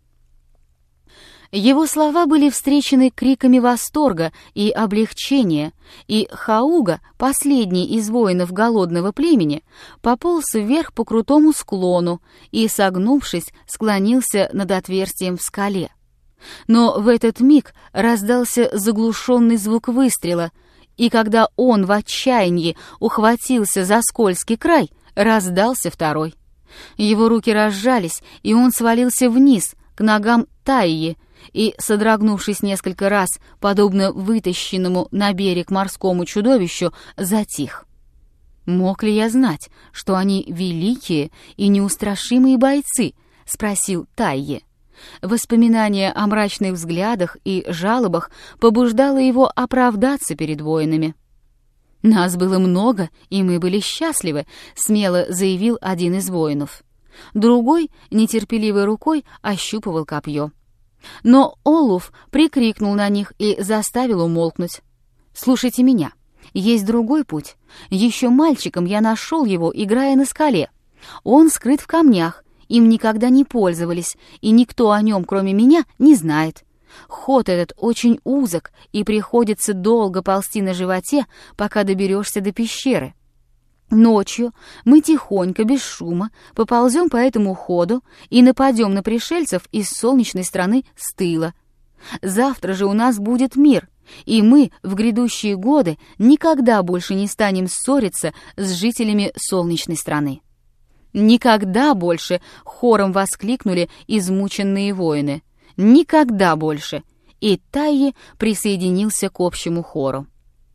Его слова были встречены криками восторга и облегчения, и Хауга, последний из воинов голодного племени, пополз вверх по крутому склону и, согнувшись, склонился над отверстием в скале. Но в этот миг раздался заглушенный звук выстрела, и когда он в отчаянии ухватился за скользкий край, раздался второй. Его руки разжались, и он свалился вниз, к ногам Тайи, и, содрогнувшись несколько раз, подобно вытащенному на берег морскому чудовищу, затих. «Мог ли я знать, что они великие и неустрашимые бойцы?» — спросил Тайе. Воспоминание о мрачных взглядах и жалобах побуждало его оправдаться перед воинами. «Нас было много, и мы были счастливы», — смело заявил один из воинов. Другой нетерпеливой рукой ощупывал копье. Но Олуф прикрикнул на них и заставил умолкнуть. «Слушайте меня. Есть другой путь. Еще мальчиком я нашел его, играя на скале. Он скрыт в камнях, им никогда не пользовались, и никто о нем, кроме меня, не знает. Ход этот очень узок, и приходится долго ползти на животе, пока доберешься до пещеры. Ночью мы тихонько, без шума, поползем по этому ходу и нападем на пришельцев из солнечной страны с тыла. Завтра же у нас будет мир, и мы в грядущие годы никогда больше не станем ссориться с жителями солнечной страны». «Никогда больше!» — хором воскликнули измученные воины. «Никогда больше!» И Тайе присоединился к общему хору.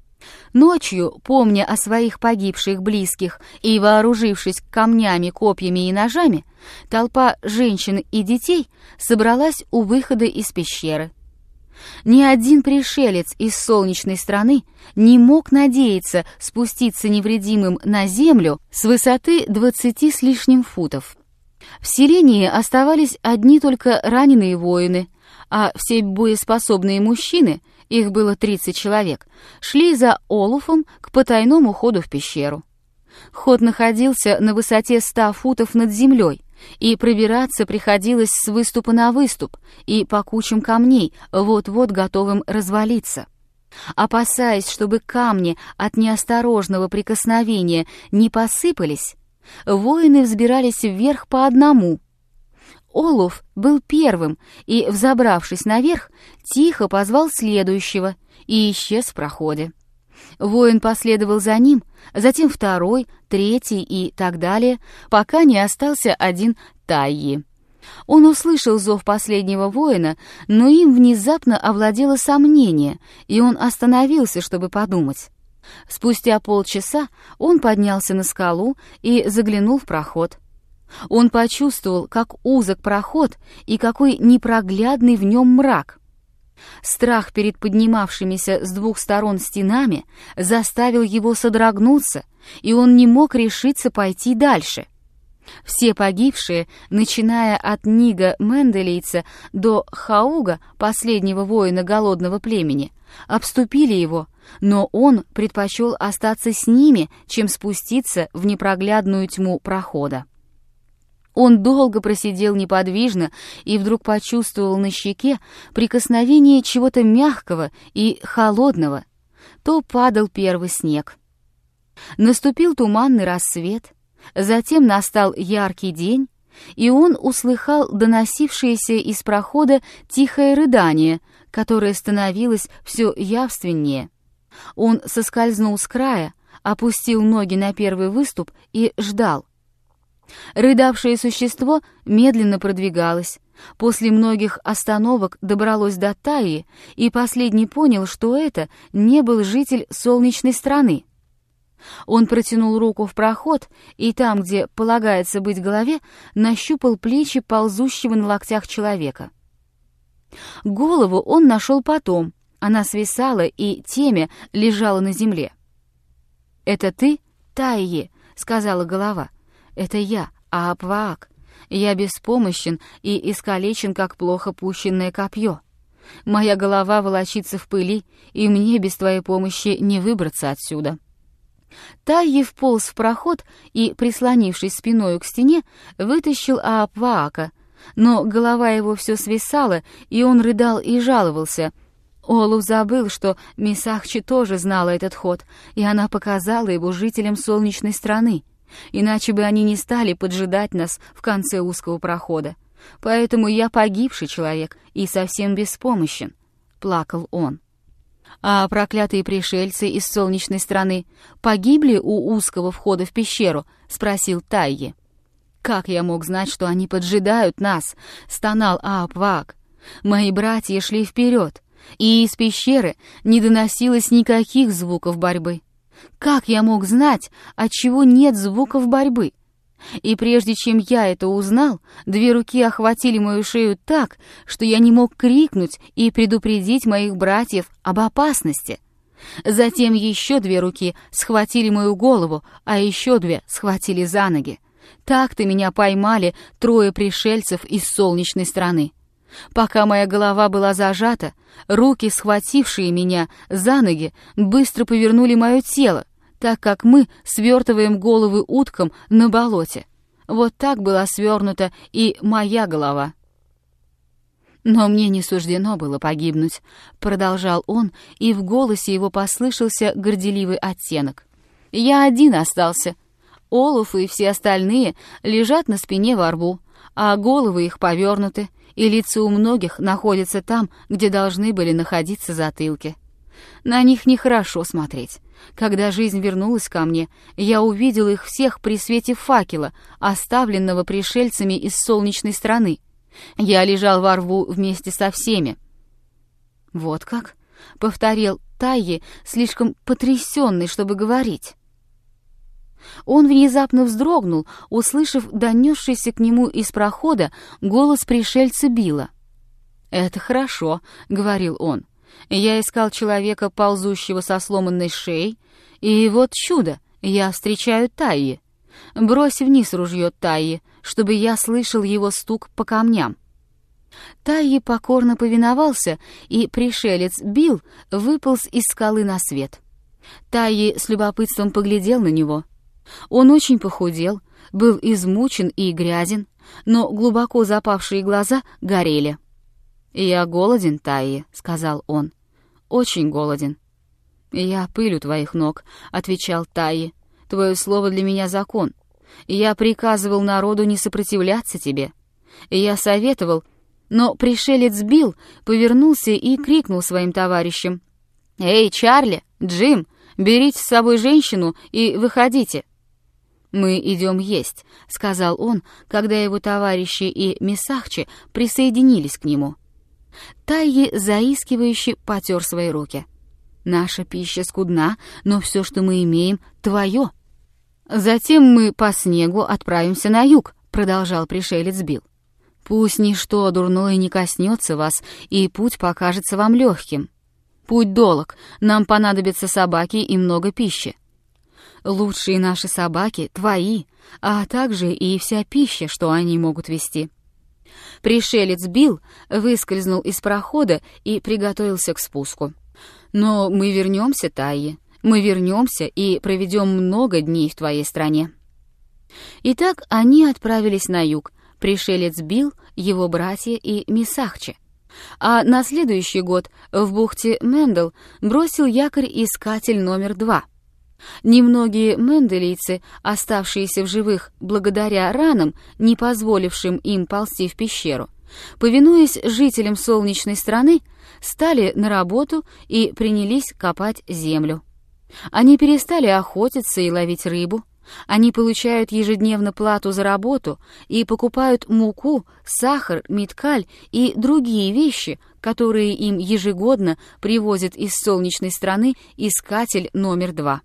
Ночью, помня о своих погибших близких и вооружившись камнями, копьями и ножами, толпа женщин и детей собралась у выхода из пещеры. Ни один пришелец из солнечной страны не мог надеяться спуститься невредимым на землю с высоты 20 с лишним футов. В селении оставались одни только раненые воины, а все боеспособные мужчины, их было 30 человек, шли за Олуфом к потайному ходу в пещеру. Ход находился на высоте 100 футов над землей, и пробираться приходилось с выступа на выступ и по кучам камней, вот-вот готовым развалиться. Опасаясь, чтобы камни от неосторожного прикосновения не посыпались, воины взбирались вверх по одному. Олуф был первым и, взобравшись наверх, тихо позвал следующего и исчез в проходе. Воин последовал за ним, затем второй, третий и так далее, пока не остался один Тайи. Он услышал зов последнего воина, но им внезапно овладело сомнение, и он остановился, чтобы подумать. Спустя полчаса он поднялся на скалу и заглянул в проход. Он почувствовал, как узок проход и какой непроглядный в нем мрак. Страх перед поднимавшимися с двух сторон стенами заставил его содрогнуться, и он не мог решиться пойти дальше. Все погибшие, начиная от Нига Менделейца до Хауга, последнего воина голодного племени, обступили его, но он предпочел остаться с ними, чем спуститься в непроглядную тьму прохода. Он долго просидел неподвижно и вдруг почувствовал на щеке прикосновение чего-то мягкого и холодного. То падал первый снег. Наступил туманный рассвет, затем настал яркий день, и он услыхал доносившееся из прохода тихое рыдание, которое становилось все явственнее. Он соскользнул с края, опустил ноги на первый выступ и ждал. Рыдавшее существо медленно продвигалось. После многих остановок добралось до Таи, и последний понял, что это не был житель солнечной страны. Он протянул руку в проход, и там, где полагается быть голове, нащупал плечи ползущего на локтях человека. Голову он нашел потом, она свисала и темя лежала на земле. «Это ты, Таи?» — сказала голова. «Это я, Аапваак. Я беспомощен и искалечен, как плохо пущенное копье. Моя голова волочится в пыли, и мне без твоей помощи не выбраться отсюда». Таи вполз в проход и, прислонившись спиною к стене, вытащил Аапваака, но голова его все свисала, и он рыдал и жаловался. Олуф забыл, что Мисахчи тоже знала этот ход, и она показала его жителям солнечной страны. Иначе бы они не стали поджидать нас в конце узкого прохода. Поэтому я погибший человек и совсем беспомощен, — плакал он. А проклятые пришельцы из солнечной страны погибли у узкого входа в пещеру? — спросил Тайи. «Как я мог знать, что они поджидают нас?» — стонал Аапваак. «Мои братья шли вперед, и из пещеры не доносилось никаких звуков борьбы. Как я мог знать, отчего нет звуков борьбы? И прежде чем я это узнал, две руки охватили мою шею так, что я не мог крикнуть и предупредить моих братьев об опасности. Затем еще две руки схватили мою голову, а еще две схватили за ноги. Так-то меня поймали трое пришельцев из солнечной страны. Пока моя голова была зажата, руки, схватившие меня за ноги, быстро повернули мое тело, так как мы свертываем головы уткам на болоте. Вот так была свернута и моя голова. «Но мне не суждено было погибнуть», — продолжал он, и в голосе его послышался горделивый оттенок. «Я один остался. Олуф и все остальные лежат на спине во рву, а головы их повернуты, и лица у многих находятся там, где должны были находиться затылки. На них нехорошо смотреть. Когда жизнь вернулась ко мне, я увидел их всех при свете факела, оставленного пришельцами из солнечной страны. Я лежал во рву вместе со всеми». «Вот как?» — повторил Тайи, слишком потрясенный, чтобы говорить. Он внезапно вздрогнул, услышав донесшийся к нему из прохода голос пришельца Билла. «Это хорошо», — говорил он. «Я искал человека, ползущего со сломанной шеей, и вот чудо, я встречаю Таи. Брось вниз ружье, Таи, чтобы я слышал его стук по камням». Таи покорно повиновался, и пришелец Билл выполз из скалы на свет. Таи с любопытством поглядел на него. Он очень похудел, был измучен и грязен, но глубоко запавшие глаза горели. «Я голоден, Таи», — сказал он. «Очень голоден». «Я пыль у твоих ног», — отвечал Таи. «Твое слово для меня закон. Я приказывал народу не сопротивляться тебе. Я советовал, но пришелец Билл повернулся и крикнул своим товарищам: «Эй, Чарли, Джим, берите с собой женщину и выходите». «Мы идем есть», — сказал он, когда его товарищи и Мисахчи присоединились к нему. Тайи заискивающе потер свои руки. «Наша пища скудна, но все, что мы имеем, твое». «Затем мы по снегу отправимся на юг», — продолжал пришелец Билл. «Пусть ничто дурное не коснется вас, и путь покажется вам легким. Путь долог, нам понадобятся собаки и много пищи». Лучшие наши собаки твои, а также и вся пища, что они могут вести». Пришелец Билл выскользнул из прохода и приготовился к спуску. «Но мы вернемся, Тайи, мы вернемся и проведем много дней в твоей стране». Итак, они отправились на юг, пришелец Билл, его братья и Мисахчи. А на следующий год в бухте Мендел бросил якорь искатель номер 2. Немногие менделийцы, оставшиеся в живых благодаря ранам, не позволившим им ползти в пещеру, повинуясь жителям солнечной страны, стали на работу и принялись копать землю. Они перестали охотиться и ловить рыбу. Они получают ежедневно плату за работу и покупают муку, сахар, миткаль и другие вещи, которые им ежегодно привозит из солнечной страны искатель номер 2.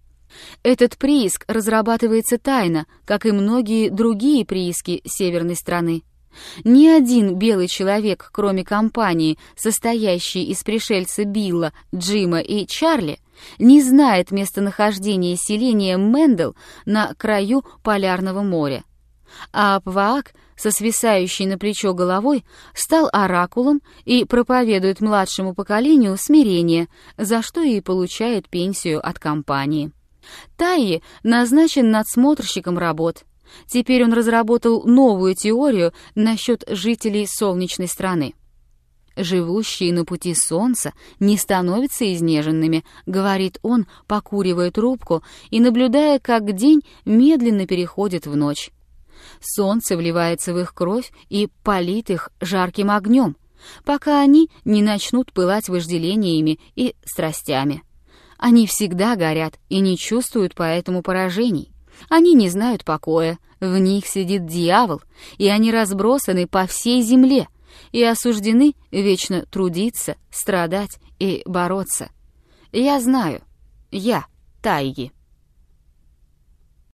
Этот прииск разрабатывается тайно, как и многие другие прииски северной страны. Ни один белый человек, кроме компании, состоящей из пришельца Билла, Джима и Чарли, не знает местонахождения селения Мендел на краю Полярного моря. А Апваак, со свисающей на плечо головой, стал оракулом и проповедует младшему поколению смирение, за что и получает пенсию от компании. Тайи назначен надсмотрщиком работ. Теперь он разработал новую теорию насчет жителей солнечной страны. «Живущие на пути солнца не становятся изнеженными», — говорит он, покуривая трубку и наблюдая, как день медленно переходит в ночь. Солнце вливается в их кровь и палит их жарким огнем, пока они не начнут пылать вожделениями и страстями. Они всегда горят и не чувствуют поэтому поражений. Они не знают покоя, в них сидит дьявол, и они разбросаны по всей земле и осуждены вечно трудиться, страдать и бороться. Я знаю, я Тайги.